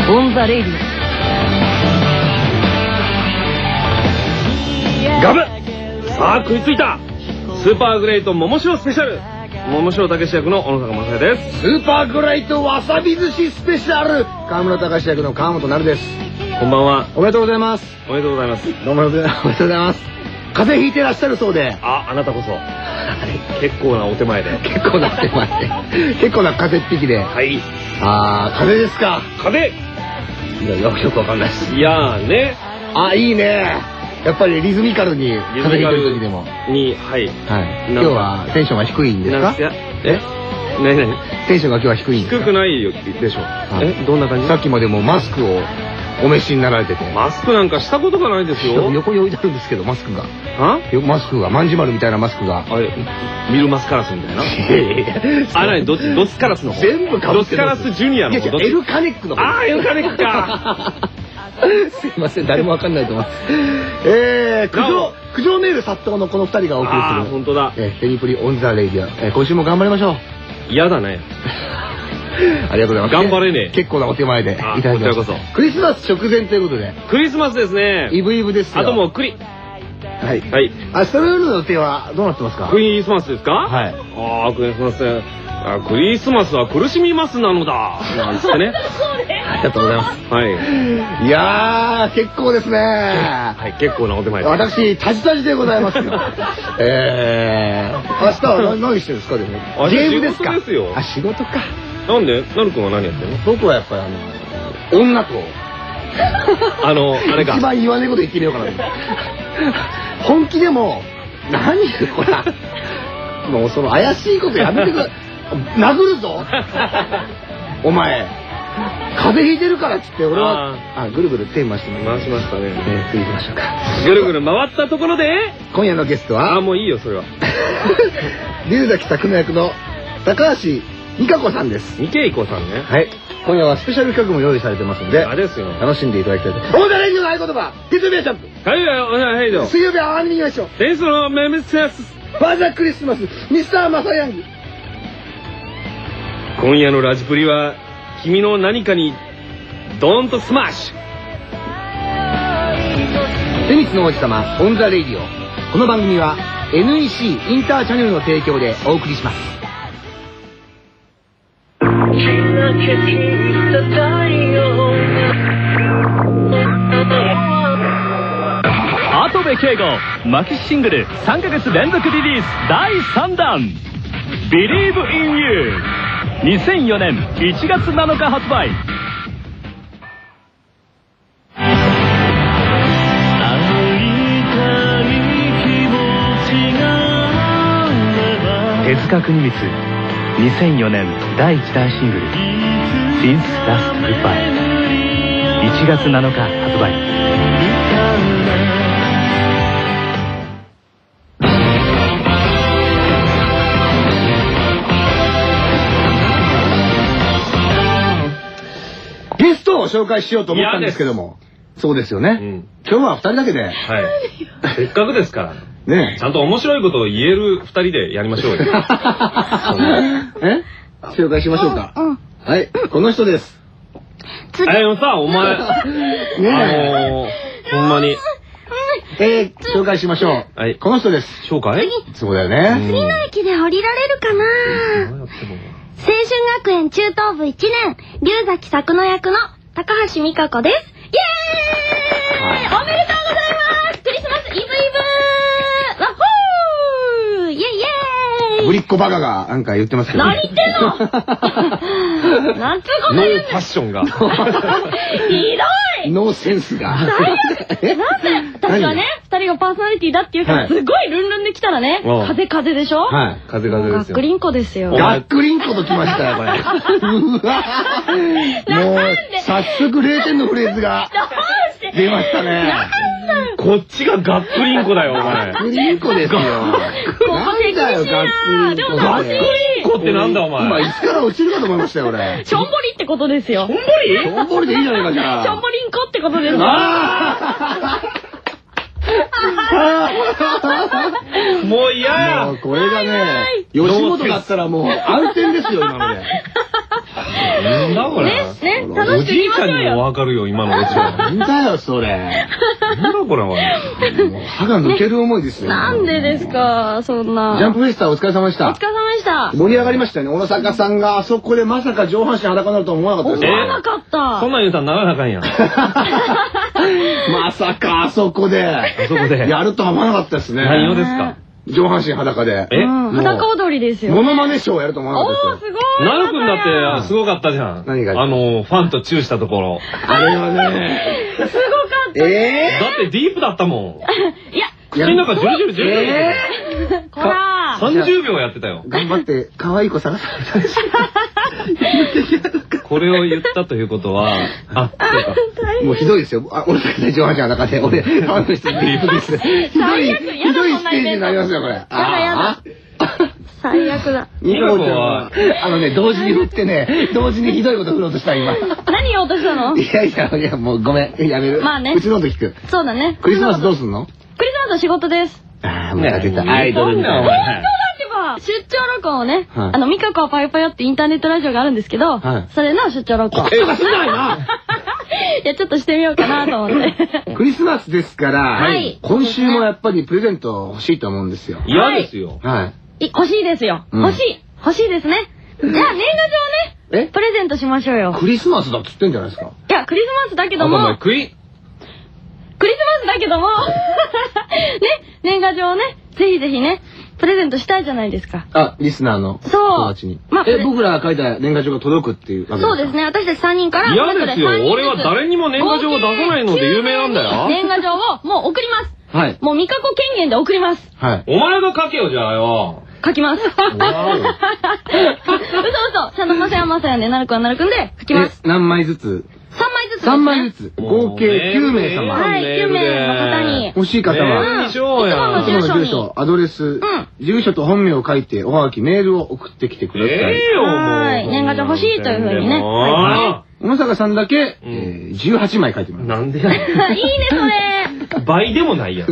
オンザレイディオ。 ガブ。さあ食いついた。スーパーグレイト桃塩スペシャル。桃塩武史役の小野坂正也です。 スーパーグレイトわさび寿司スペシャル、川村隆史役の川本なるです。 こんばんは。 おめでとうございます。 おめでとうございます。 どうもおめでとうございます。風邪ひいてらっしゃるそうで。 あなたこそ。結構なお手前で。 結構なお手前で。結構な風邪っぴきで。 はい。 風邪ですか。 風よくわかんないです。 いやーね。 いいね。やっぱりリズミカルに風邪ひいてる時でも。はい。今日はテンションが低いんですか。 何テンションが今日は低いんですか。 低くないよでしょ。どんな感じ。 さっきまでもマスクをお召しになられてて。 マスクなんかしたことがないですよ。 横に置いてあるんですけど、マスクが。マスクが、まんじまるみたいなマスクが。 ミルマスカラスみたいな。何どっちドスカラスの方。 全部かぶってる。 ドスカラスジュニアの方。 エルカネックの方。 エルカネックか。 すいません、誰もわかんないと思います。苦情メール殺到のこの2人がお送りする。 本当だ。 テニプリオンザレイディオ。今週も頑張りましょう。 嫌だね。 ありがとうございます。 頑張れね。 結構なお手前でいただきました。 こちらこそ。 クリスマス直前ということで。 クリスマスですね。 イブイブですよ。 あともうクリ。 はい。明日の夜の予定はどうなってますか。 クリスマスですか。はい。クリスマス。クリスマスは苦しみますなのだ。なんですね。 ありがとうございます。 はい。 いやー、結構ですね。 はい、結構なお手前です。 私、タジタジでございますよ。明日は何してるんですか。でもゲームですか。仕事か。 なんで、なるくんは何やってるの。 僕はやっぱり女とあれか。 一番言わねえこと言ってみようかな。本気でも何これ。もうその怪しいことやめてください。殴るぞお前。風邪ひいてるからっつって俺はぐるぐる手回して回しましたね。 次行きましょうか。 ぐるぐる回ったところで今夜のゲストはもういいよそれは。 龍崎作之役の高橋美香子さんです。 三毛いこさんね。 はい。今夜はスペシャル企画も用意されてますので、 ですよ。 楽しんでいただきたいと。オーダーレイジの合言葉、月曜日はジャンプ。 はいはいはい。 水曜日はアニメーション。 テニスのメメスヤス。 ファーザークリスマス、ミスターマサヤング。 今夜のラジプリは君の何かにドーンとスマッシュ。 テニスの王子様オンザレイディオ。この番組は NEC インターチャネルの提供でお送りします。 跡部圭吾マキシシングル3ヶ月連続リリース第3弾 Believe in You 2004年1月7日発売。手塚国光2004年第1弾シングル Since Last Goodbye 1月7日発売。 ゲストを紹介しようと思ったんですけども、そうですよね。今日は2人だけで。はい。 せっかくですから。ね、ちゃんと面白いことを言える2人でやりましょうよ。 紹介しましょうか。はい、この人です。 さ、お前ほんまに紹介しましょう。はい、この人です。 紹介？ そうだよね。 次の駅で降りられるかな。青春学園中等部1年龍崎作之役の高橋美香子です。イエーイ！おめでとうございます。クリスマスイブイブー。わっほー！イエイイエーイ！ ぶりっ子バカがなんか言ってますけど。 何言ってんの？なんつうこと言うんだ。 ノーファッションが。 ひどい！ ノーセンスが。 なんで私はね、2人がパーソナリティだって言うからすごいルンルンで来たらね、風風でしょ？ はい、風風ですよ。 ガックリンコですよ。 ガックリンコときましたよ、これ。うわもう、早速0点のフレーズが出ましたね。 こっちがガックリンコだよ、お前。 ガックリンコですよ。なんだよ、ガックリンコ。 ガックリンコってなんだ、お前。 今、椅子から落ちるかと思いましたよ、俺。 しょんぼりってことですよ。 しょんぼり？ しょんぼりでいいじゃないか、じゃあ。 しょんぼりんこってことですよ。 もう嫌や。 もうこれがね、吉本だったらもう暗転ですよ、今ので。 なんだこれ。 ね、楽おしく言いじいちゃんにもましょうよ。 わかるよ、今のオチは。 なんだよ、それ。 なんだこれは。 もう歯が抜ける思いですよ。 なんでですか、そんな。 ジャンプフェスタお疲れ様でしたお疲。れ様でした。 盛り上がりましたよね。小野坂さんがあそこでまさか上半身裸になるとは思わなかったですね。 思わなかった。 そんなん言うたらならなあかんやん。 まさかあそこであそこで。 やるとは思わなかったですね。 何をですか？ 上半身裸で。 えうん、裸踊りですよ。 モノマネショーをやると思わおー、 なかったですよ。 すごい。 なるくんだってすごかったじゃん。 何がファンとチューしたところ。 あれはね。 すごかった。 だってディープだったもん。 いや、 口の中ジュルジュルジュルジュル。 こらー。 30秒やってたよ。 頑張って可愛い子探されたんですよ。 これを言ったということは、あ、そうか。 もうひどいですよ。あ、俺だけね、上半身裸で、俺、ファンの人に言うですね。ひどい、ひどいステージになりますよ、これ。やだやだ。最悪だ。 ニコちゃんは、同時に振ってね、同時にひどいこと振ろうとした、今。 何言おうとしたの？ いや、もうごめん、やめる。 まあねうちの音聞く。 そうだね。 クリスマスどうすんの？ クリスマス仕事です。 ああ、もう出た。アイドルみたいおな。 前出張録音をね、 はいミカコはパヨパヨってインターネットラジオがあるんですけど、 はいそれの出張録音。 え、すないな。 いや、ちょっとしてみようかなと思って。 クリスマスですから、 はい今週もやっぱりプレゼント欲しいと思うんですよ。 嫌ですよ。 はい。 欲しいですよ。 うん欲しいですね。じゃあ、年賀状をね、 えプレゼントしましょうよ。 クリスマスだっつってんじゃないですか。 いや、クリスマスだけどあとお前も、 クイクリスマスだけども、ね、年賀状をね、ぜひぜひね、プレゼントしたいじゃないですか。 あ、リスナーのそう友達に。 まあ僕らが書いた年賀状が届くっていうわけですか？ そうですね、私たち3人から、 嫌ですよ。俺は誰にも年賀状を出さないので有名なんだよ。 年賀状をもう送ります。 はい。 もうミカコ権限で送ります。 はい。 お前が書けよ、じゃあよ。 書きます。嘘嘘。ちゃんとまさやまさやでなるくんはなるくんで書きます。 何枚ずつ 3枚ずつ。 ?3 枚ずつ。合計9名様。 はい、9名の方に。 欲しい方は、 メールにしよういつもや。 のいつもの住所、アドレス、住所と本名を書いて、おはがき、メールを送ってきてください。 よ、もう。 はい年賀状欲しいというふうにねあ小野坂さんだけ、18枚書いてもーらいまなんでやねいいね、それ。 ん。倍でもないやん。 す。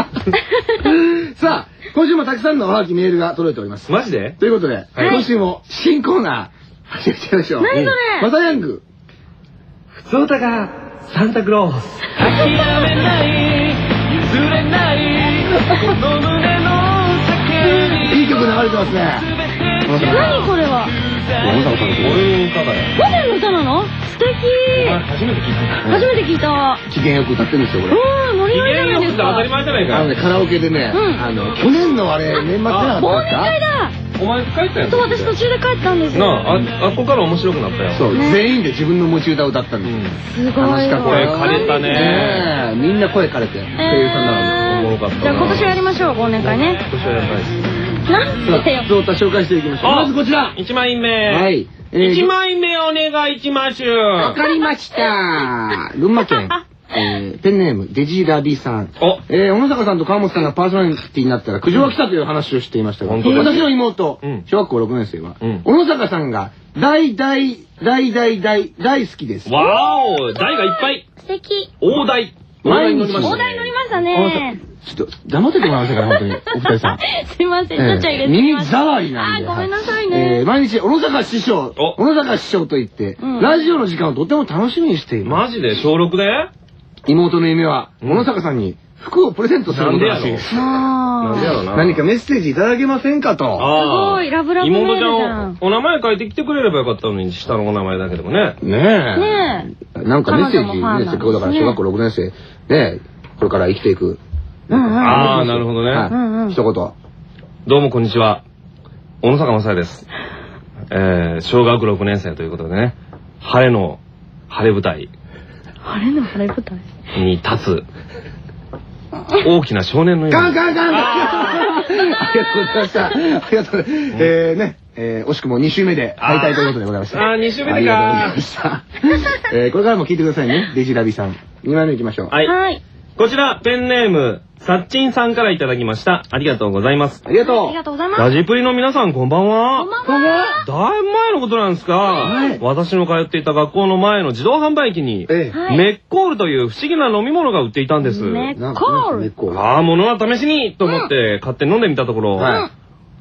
さあ、今週もたくさんのおはがき、メールが届いております。 マジでということで、今週も新コーナー、始めちゃいましょう。 何それマサヤング。 普通歌がサンタクロース。 諦めない譲れないこの胸の叫びいい曲流れてますね。 何これは。 小野坂さん、 俺の歌だよ。 モデルの歌なの？素敵。 お前初めて聞いた。 初めて聞いた。 機嫌よく歌ってるんですよ、これ。 ノリノリじゃないですか。 機嫌よくって当たり前じゃないかよ。 カラオケでね、去年のあれ、年末じゃなかった忘ですか？ 年会だ。 お前帰ったやん。 そう、私途中で帰ったんですよ。 なあ、あっこから面白くなったよ。 そう、 ね全員で自分の持ち歌を歌ったんですよ。 すごいわ。 楽しかった声枯れたね。 ねえみんな声枯れて、声優さんなのに。 おもろかったな。 じゃあ今年やりましょう、忘年会ね。 今年はやばいです。 なんてよ。 そう、紹介していきましょう。まずこちら。 1枚目。 はい。 1枚目お願いします。 わかりました。群馬県。ペンネーム、デジラビさん。 お、 小野坂さんと川本さんがパーソナリティになったら苦情が来たという話をしていましたが、 本当です私の妹、 うん小学校6年生は、 うん小野坂さんが大好きです。 わーお、台がいっぱい。 素敵。 大台。 毎日大台乗りましたね。 ちょっと黙っててもらえませんかね、本当に。お二人さん。 すいません、ちゃちゃ入れてみ耳ました。 障りなんで。 あ、ごめんなさいね。 毎日、小野坂師匠、 お小野坂師匠と言って、 うんラジオの時間をとても楽しみにしています。 マジで小6で妹の夢は、 うん小野坂さんに服をプレゼントすることらしいです。 なんでやろな。 何かメッセージいただけませんかと。 あーすごいラブラブメール妹ちじゃんゃん、お名前書いてきてくれればよかったのに、下のお名前だけでもね。 ねねえ。なんかメッセージね、 彼女もファンなんですねせっかくだから小学校6年生、ねこれから生きていく。 あー、なるほどね。 はい。一言。 どうもこんにちは。小野坂正也です。小学6年生ということでね、晴れ舞台晴れの晴れ舞台。 に立つ、大きな少年のように。 ガンガンガンガンありがとうございました。ありがとうございます。惜しくも2週目で敗退ということでございました。 2週目でか。 ありがとうございました。これからも聞いてくださいね、デジラビさん。2枚目行きましょう。 はい。 はい。 こちら、ペンネーム、さっちんさんからいただきました。ありがとうございます。 ありがとう。 ありがとうございます。 ラジプリの皆さん、こんばんは。 こんばんは。 だいぶ前のことなんですが、 はい私の通っていた学校の前の自動販売機に、 はいメッコールという不思議な飲み物が売っていたんです。 メッなんコールメッコールああ、物は試しにと思って買って飲んでみたところ、 はいどうで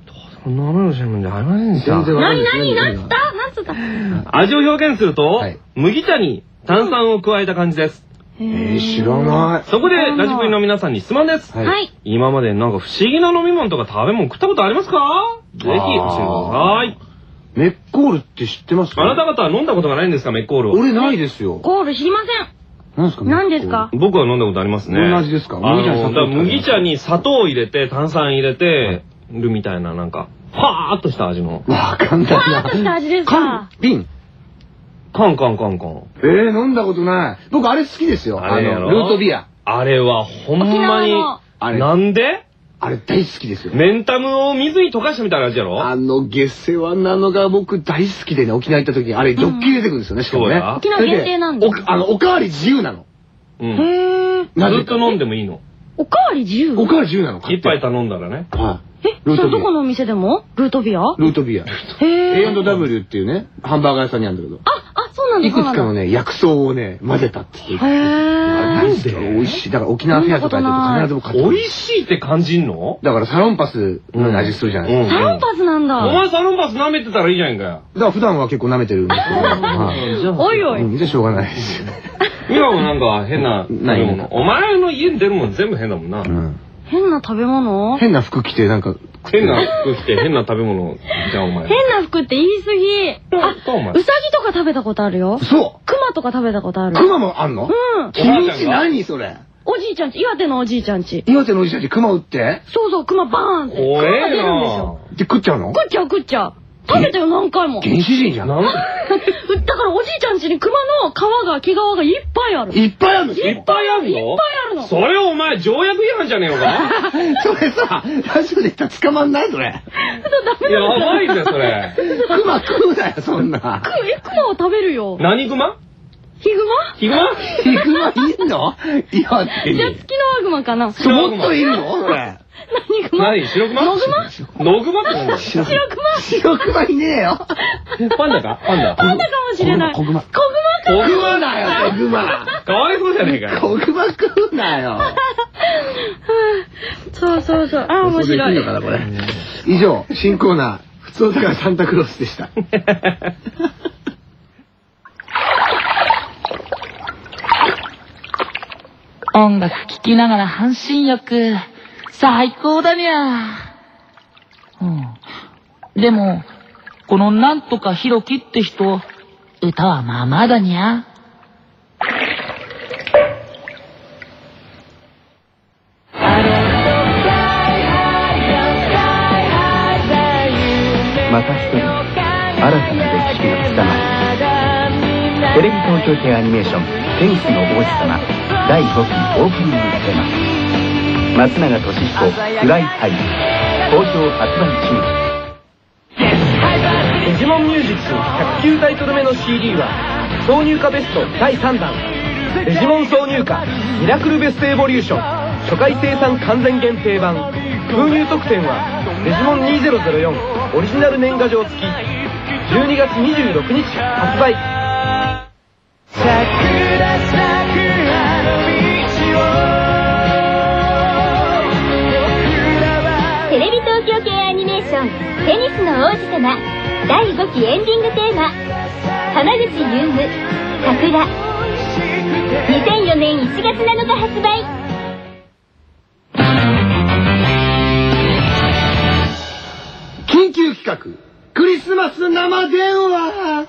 飲める新聞じゃありませんでした。 全然わかんないですね。 なんつった味を表現すると、 はい麦茶に炭酸を加えた感じです。 知らない。 そこでラジプリの皆さんに質問です。 はいはい。 今までなんか不思議な飲み物とか食べ物食ったことありますか？ぜひ教えてください。 メッコールって知ってます？ あなた方は飲んだことがないんですか、メッコールを。 俺ないですよ。 ゴール知りません。 なんですか？ 何ですか？ 僕は飲んだことありますね。 どんな味ですか？ 麦茶に砂糖を入れて炭酸入れてるみたいな、なんかファーっとした味の。 わかんないな。 ふわーっとした味ですか？ 瓶。 カンカン。 飲んだことない。僕あれ好きですよ。 あれやろルートビア。 あれはほんまに沖縄の。 あれなんであれ大好きですよ。 メンタムを水に溶かしたみたいな味やろ。 下世話なのが僕大好きでね、沖縄行った時にあれドッキリ出てくるんですよね、しかもね。 そうや沖縄限定なんだ。 おかわり自由なの。 うん。 へー。 なぜかずっと飲んでもいいの。 おかわり自由？ おかわり自由なの。 一杯頼んだらね。 はい。 それどこのお店でも？ルートビア？ ルートビア。 へー。 A&W っていうね、ハンバーガー屋さんにあるんだけど。 そうなんだ、 いくつかのね、薬草をね、混ぜたって言って。 へなんー。 で美味しい。だから沖縄フェアとか行ってると必ず僕買ってくる美味しいって感じんの？ だからサロンパスの味するじゃないですか。 サロンパスなんだ。 お前サロンパス舐めてたらいいじゃんかよ。 だから普段は結構舐めてるんですけど。はいおいおい。 じゃあしょうがないです。 今もなんか変な食べない物。お前の家に出るもん全部変だもんな。 変な食べ物？ 変な服着てなんか。 変な服着て変な食べ物じゃんお前。 変な服って言い過ぎ。 お前うさぎとか食べたことあるよ。 そうクマとか食べたことある。 クマもあんの？ うん。 君んち何それ？ おじいちゃんち、岩手のおじいちゃんち。 岩手のおじさんにクマ撃ってそうそう、クマバーンって。 怖えクマが出るんですよ。 な。 で食っちゃうの？ 食っちゃう。食べたよ、何回も。 原始人じゃん。 なんだからおじいちゃんちにクマの皮が、毛皮がいっぱいある。 いっぱいあるんですいっぱいあるの？ いっぱいあるの。 それをお前条約違反じゃねえのか？ それさ、ラジオで言ったら捕まんないそれ。 やばいぜそれ。 クマ食うなよ、そんな。 クマは食べるよ。 何グマ？ ヒグマ？ ヒグマ？ ヒグマいんの？岩手じゃあ、 に。 ツキノワグマかな。 もっといるのそれ。 何グマ？ 何？白グマ？ ノグマ？ ノグマってなんだよ。 白クマ？ 白クマいねえよ。 パンダか？パンダ。 パンダかもしれない。 子グマ。 子グマか。 食うなよ、子グマ。 かわいそうじゃねえかよ。 子グマ食うなよ。 そうそうそう。あ、面白い。 のかな、これ。以上、新コーナー、普通おたからサンタクロースでした。 音楽聴きながら半身浴。最高だにゃ。でも、このなんとかひろきって人、歌はまあまあだにゃ。 また一人新たな歴史が刻まれるテレビ東京系アニメーション「テニスの王子様」第5期オープニングテーマ松永俊彦フライハイ好評発売中。 デジモンミュージック109タイトル目の CD は挿入歌ベスト第3弾デジモン挿入歌ミラクルベストエボリューション初回生産完全限定版封入特典はデジモン2004オリジナル年賀状付き12月26日発売。 テレビ東京系アニメーション「テニスの王子様」第5期エンディングテーマ浜口優夢桜2004年1月7日発売。 緊急企画クリスマス生電話。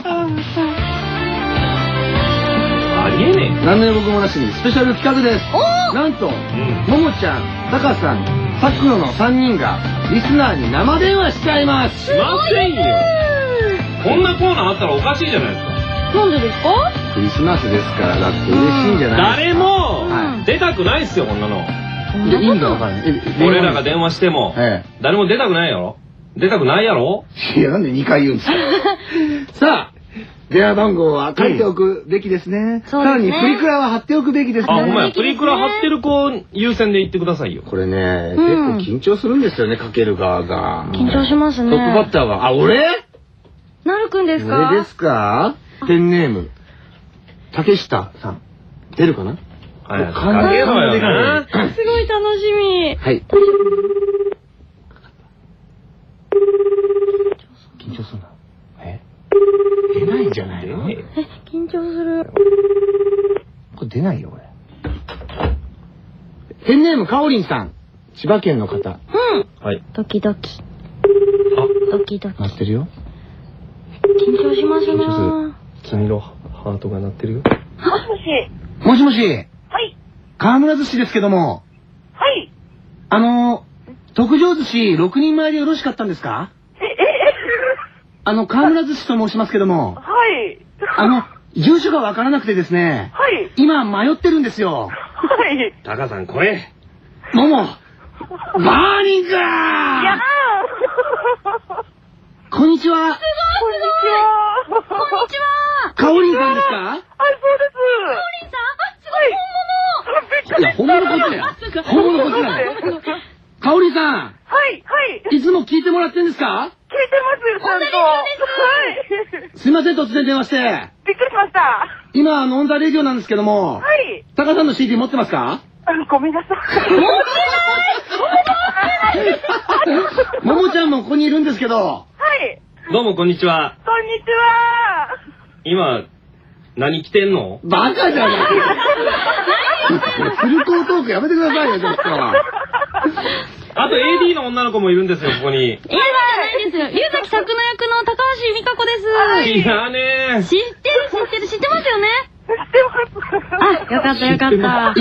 ありえね何の予告もなしにスペシャル企画です。なんと、ももちゃん、たかさん、さくらの3人がリスナーに生電話しちゃいます。 しませんよ。こんなコーナーあったらおかしいじゃないですか。 なんでですか？ クリスマスですからだって嬉しいんじゃない誰もはい出たくないっすよこんなの。 で意味がわからない。 俺らが電話してもえ誰も出たくないやろ。出たくないやろ。 いや、なんで2回言うんですか。さあ、電話番号は書いておくべきですね。さらにプリクラは貼っておくべきですあ、ほんまね。 や。プリクラ貼ってる子優先で言ってくださいよ。 これね、結構緊張するんですよね、かける側が。 緊張しますね。 トップバッターは、あ、俺なるくんですか？ 俺ですか？ペンネーム、竹下さん。出るかな？ はい。 かかけろよな。 すごい楽しみ。 はい。 ないの？ 緊張する。 これ出ないよ、これ。ペンネームかおりんさん。千葉県の方。 うん。 はい。 ドキドキ。ドキドキ。 鳴ってるよ。 緊張しますな。 君のハートが鳴ってるよ。 もしもし。 はい。 河村寿司ですけども。 はい。 特上寿司6人前でよろしかったんですか？河村寿司と申しますけども。 はい。 住所がわからなくてですね。 はい。 今迷ってるんですよ。 はい。 タカさん、これ。 もも。バーニングー。 いやこんにちは。 こんにちは。 こんにちは。 かおりんさんですか？ はい、そうです。 かおりんさん、すごいいや、本物こっちだよ。本物こっちだよ。かおりんさん。 はい、はい。 いつも聞いてもらってんですか？ 聞いてますよ、ちゃんと。はい。 すいません、突然電話して。 びっくりしました。 今、オンザレディオなんですけども。 はい。 タカさんの CD 持ってますか？ ごめんなさい。 ももちゃんもここにいるんですけど。 はい。 どうも、こんにちは。 こんにちは。 今、何着てんの？ バカじゃない。フルコートークやめてくださいよ、ちょっと。 あと AD の女の子もいるんですよ、ここに。 じゃないですよ。龍崎作の役の高橋美香子です。 知らねえ。 知ってますよね？ 知ってます。 あ、よかったよかった。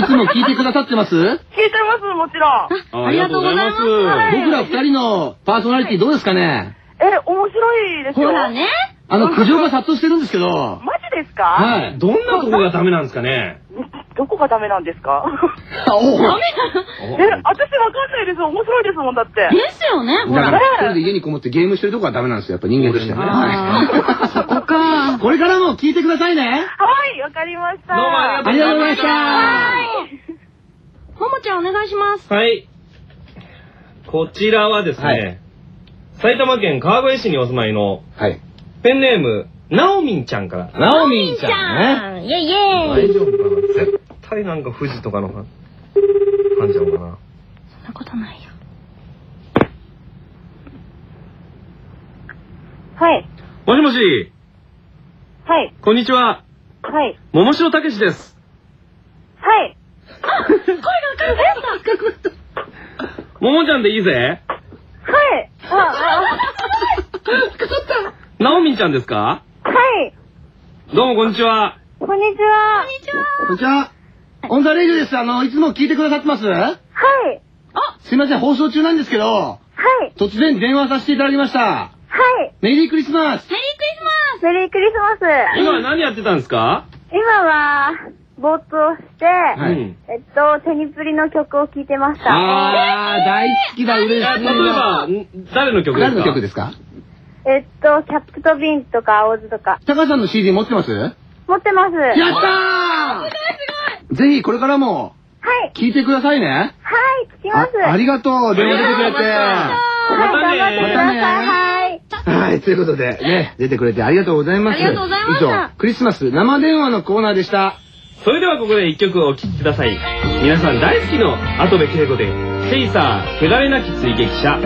いつも聞いてくださってます？ 聞いてます、もちろん。 ありがとうございます。 僕ら二人のパーソナリティどうですかね？ 面白いですよ。 ほらね。 苦情が殺到してるんですけど。 マジですか？ はい。 どんなとこがダメなんですかね？ どこがダメなんですか？ お私わかんないです。面白いですもんだって。 ですよね。 だから一人で家にこもってゲームしてるとこはダメなんですよ。やっぱ人間としてはね。 そこか。 これからも聞いてくださいね。 はい、わかりました。 どうもありがとうございました。 ももちゃんお願いします。 はい。こちらはですね、埼玉県川越市にお住まいの、ペンネーム、なおみんちゃんから。 なおみんちゃんね。 イェイイェイ。 大丈夫かな？絶対なんか富士とかの感じなのかな。 そんなことないよ。 はい。 もしもし。 はい。 こんにちは。 はい。 桃城たけしです。 はい。 声がかかった。 ももちゃんでいいぜ。 はい。 なおみんちゃんですか？ はい。 どうもこんにちは。 こんにちは。 こんにちは。オンザレイジです。いつも聞いてくださってます？ はい。 すいません、放送中なんですけど。 はい。 突然電話させていただきました。 はい。 メリークリスマス。 メリークリスマス。 メリークリスマス。 今は何やってたんですか？ 今は、ぼーっとして、テニプリの曲を聴いてました。 大好きだ、嬉しい。 例えば、誰の曲ですか？ 誰の曲ですか？ キャップとビンとか、青ズとか。 タカさんの CD 持ってます？ 持ってます。 やったー！ぜひこれからも、聞いてくださいね。 はい、聞きます。 ありがとう、電話出てくれて。 またね。 はい、ということで、ね、出てくれてありがとうございます。 ありがとうございました。 以上、クリスマス生電話のコーナーでした。 それではここで一曲お聴きください。皆さん大好きの跡部圭吾で、チェイサー、汚れなき追撃者。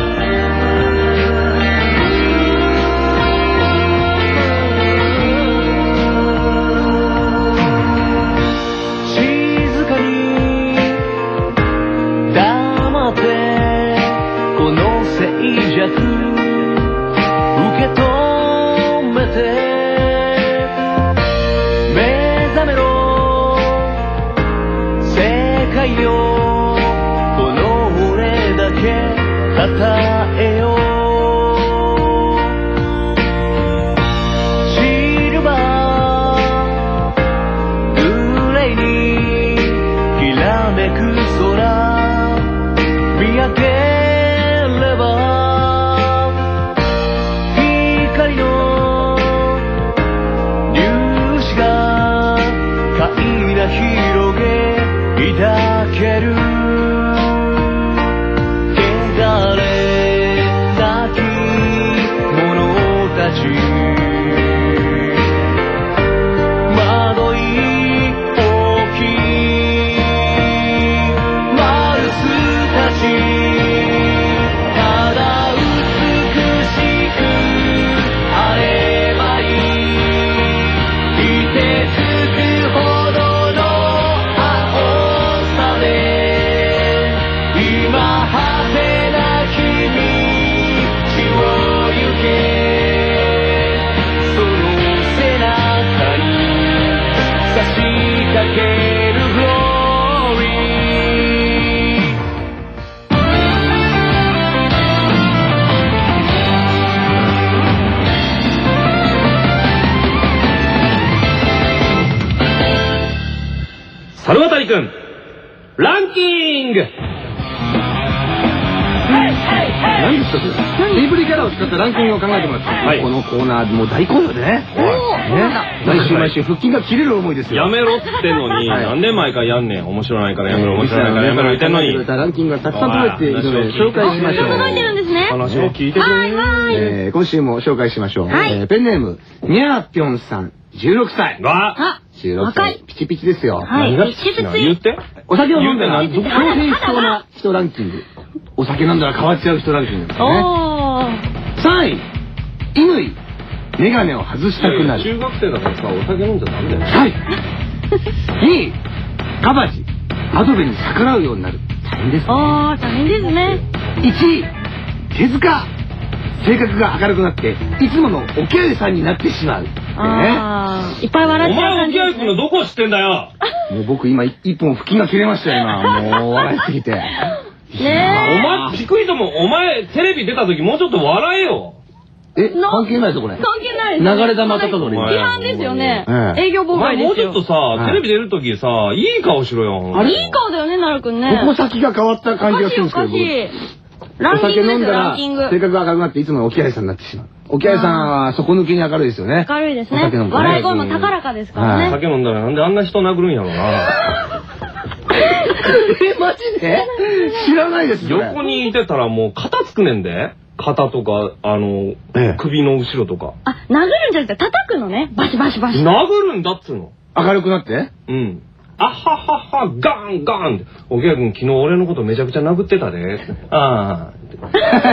「 けるグローリー。 猿渡くん、ランキング。 何ですかそれ。ディープリキャラを使ったランキングを考えてもらって、 はいこのコーナーもう大好評でね。毎週毎週腹筋が切れる思いですよ。 やめろってのに、なんで毎回やんねん。面白ないからやめろ、面白ないからやめろ言ってんのに。 ランキングがたくさん届いているので紹介しましょう。 届いてるんですね。 話を聞いてくれ。 今週も紹介しましょう。 はいペンネーム、にゃーぴょんさん、16歳。 わ 16 若い歳。ピチピチですよ。 はい。 何がピチピチ。 言ってお酒を飲んだら、 言うて強変しそうな人ランキング。お酒飲んだら変わっちゃう人ランキングですね。 おー。 3位、乾。メガネを外したくなる。 中学生だからさ、お酒飲んじゃダメだよ。 はい。2位、カバジ。アドベに逆らうようになる。大変ですね。 あー、大変ですね。 1位、手塚。性格が明るくなって、いつものおきゃいさんになってしまう。 あー、いっぱい笑っちゃうお前お感じですね。 きゃいくんのどこ知ってんだよ。 もう僕今一本腹筋が切れましたよ、今。もう笑いすぎて。 お前、低いとも、お前、テレビ出た時もうちょっと笑えよ。 関係ないぞ、これ。 関係ないです。 流れ玉当たったのに。 違反ですよね。営業妨お前害ですよ。 もうちょっとさ、テレビ出る時さ、いい顔しろよ。 あれいい顔だよね、なるくんね。 ここ先が変わった感じがするんですけど。 おかしい。ランお酒キングですよ、 飲んだらランキング。 性格が明るくなっていつものおきゃいさんになってしまう。おきゃいさんは底抜けに明るいですよね。 明るいですね。 お酒飲むとね笑い声も高らかですからね。 酒飲んだらなんであんな人殴るんやろな。 マジで知らないですよ。 横にいてたらもう肩つくねんで。肩とか、首の後ろとか。 あ、殴るんじゃなくて叩くのね。バシバシバシ。 殴るんだっつうの。 明るくなってうん。あははは、ガンガンって。おきゃくん昨日俺のことめちゃくちゃ殴ってたで。ああ。 嘘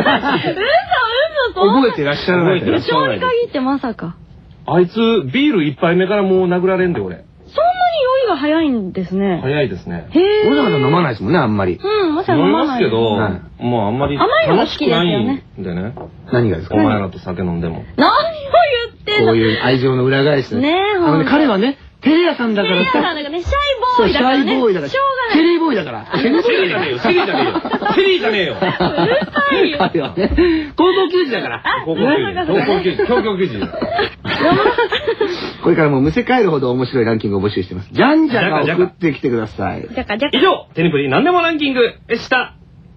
覚えてらっしゃらない。 部長に限ってまさか。 あいつビール一杯目からもう殴られんで俺。 そんなに酔いが早いんですね。 早いですね。 へえ。 わざわざ飲まないですもんね、あんまり。 うん、まさ飲みま飲まない。 すけど、 はいもうあんまり甘いのが楽しく好きですよないねんでね。 何がですかお前らと酒飲んでも。 何を言ってんのこういう愛情の裏返し。 ねえ、ほんと。 彼はね、テレ屋さんだからテレ屋さんだからね、シャイボーイだからね。 シャイボーイだから。 しょうがチェない。 リーボーイだから。 セリーじゃねえよ、セリーじゃねえよ。セリーじゃねえよ。 うるさいよ。 あれはね、高校球児だから。 高校球児、高校球児、強球児。 これからもむせ返るほど面白いランキングを募集してます。じゃんじゃが送ってきてください。 じゃかじゃか。 以上、テニプリなんでもランキングでした。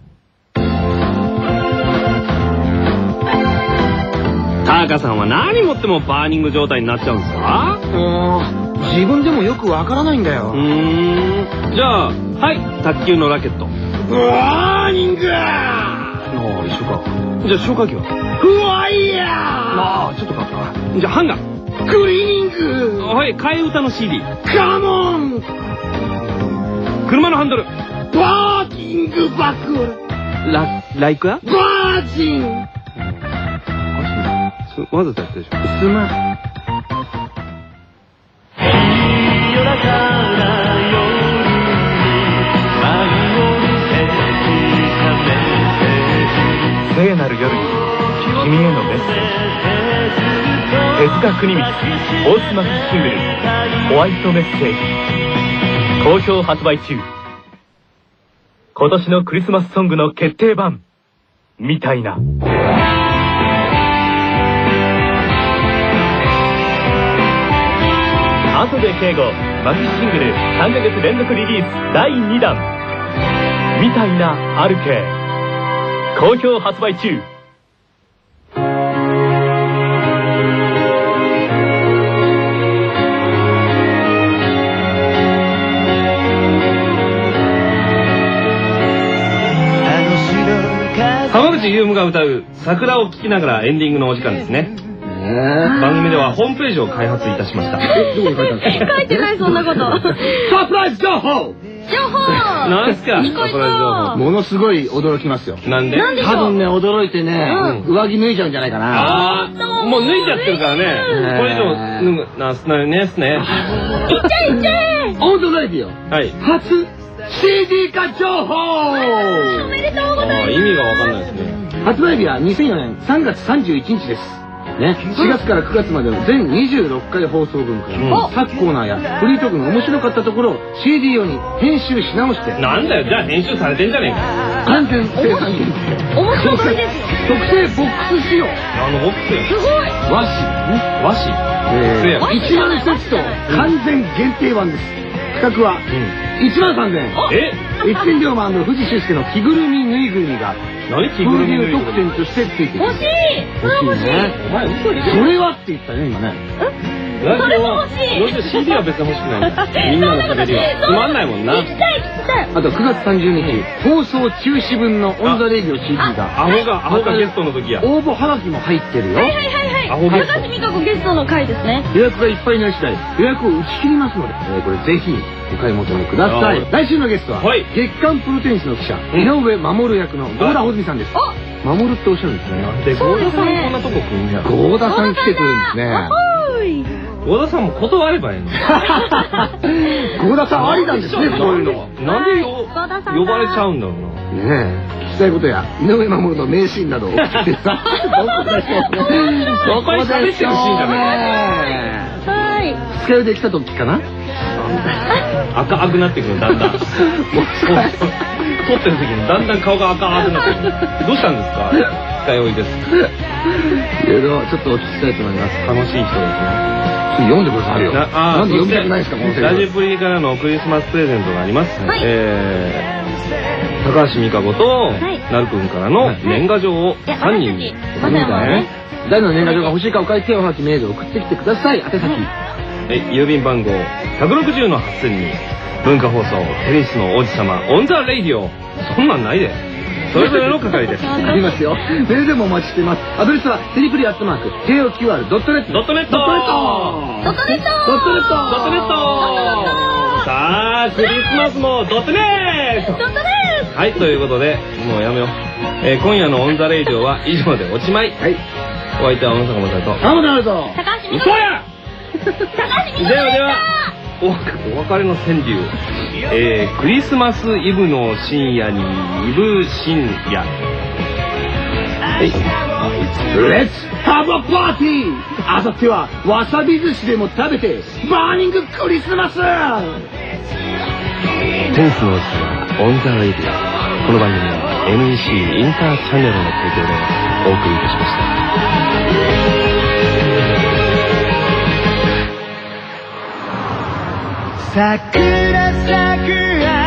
ターカさんは何持ってもバーニング状態になっちゃうんですか？ 自分でもよくわからないんだよ。 じゃあ、はい、卓球のラケット。 バーニング一緒か。じゃあ消火器は？ フワイヤーちょっと変わったな。じゃあハンガー。 クリーニングはい、替え歌の CD。 カモン車のハンドル。 バーキングバックライクは？ バージンわざとやってるでしょ。 すまん。 聖なる夜に君へのメッセージ。手塚国光大島シングル「ホワイトメッセージ」好評発売中。今年のクリスマスソングの決定版みたいな。後で敬語マキシシングル3ヶ月連続リリース第2弾みたいなあるけ好評発売中。 浜口優夢が歌う桜を聴きながらエンディングのお時間ですね。番組ではホームページを開発いたしました。 どこに書いてあるんですか？ 書いてない、そんなこと。 サプライズ情報情報なんすか？ 聞こえた。 ものすごい驚きますよ。 なんで？ なんでしょう。 多分ね、驚いてね、上着脱いじゃうんじゃないかな。 もう脱いじゃってるからね。これ以上脱ぐなすなねすね。 いっちゃいっちゃえ。 オートライディオはい。 初 CD 化情報おめでとうございます。 意味がわかんないですね。 発売日は2004年3月31日です。 ね、4月から9月までの全26回放送分から各コーナーやフリートークの面白かったところを CD 用に編集し直して、 なんだよ、じゃあ編集されてんじゃねえか。 完全生産限定面白いですよ。 特製ボックス仕様、 ボックスすごい。 和紙ね、 和紙 1万セット完全限定版です。価格は1万3000円。一点龍馬富士修介の着ぐるみぬいぐるみが何着ぐるみぬいぐるみ特典としてついてる。 欲しい。 欲しいね。 お前嘘でしょ。 それはって言ったね今ね。 ラジオは CD は別に欲しくない。みんなの喋りはつまんないもんな。 聞きたい聞きたい。 あと9月30日放送中止分のオンザレイディオ CD がアホがゲストの時や。 応募はがきも入ってるよ。 はいはいはいはい。高橋美香子ゲストの回ですね。 予約がいっぱいになり次第予約を打ち切りますので、これぜひお買い求めください。来週のゲストは月刊プロテニスの記者井上守役の郷田穂積さんです。守っておっしゃるんですね。 なんで郷田さんこんなとこ来んや。 郷田さん来てくるんですね。 郷田さんも断ればいいの。 郷田さんありなんですね、そういうの。 なんで呼ばれちゃうんだろうな。 ねえ、聞きたいことや井上守の名シーンなどを送ってさ、 どこで喋ってるシーンじゃない。二日酔いで来た時かな。 赤くなってくる、だんだん。撮ってる時にだんだん顔が赤くなってくる。どうしたんですか。二日酔いです。 ちょっとお聞きしたいと思います。 楽しい人ですね。 読んでくださいよ。なんで読みたくないですか、このラジオプリからのクリスマスプレゼントがあります。高橋美香子となるくんからの年賀状を3人に。 誰の年賀状が欲しいかを書いておはがきメールを送ってきてください。宛先郵便番号160の8000に文化放送テニスの王子様オンザレイディオ。そんなんないで。それぞれの係です。 ありますよ。メールでもお待ちしています。アドレスはテニプリ@JOQR.net。 さあクリスマスもドットネット。はい、ということでもうやめよう。今夜のオンザレイディオは以上でおしまい。はい。お相手は小野坂正人。 浜田あるぞ。 高橋美香。 嘘や。ではお別れの川柳。クリスマスイブの深夜にイブ深夜。 レッツハブアパーティー。あさってはわさび寿司でも食べてバーニングクリスマス。 テニスの王子様オンザレイディオ。この番組は NEC インターチャンネルの提供でお送りいたしました。 桜咲く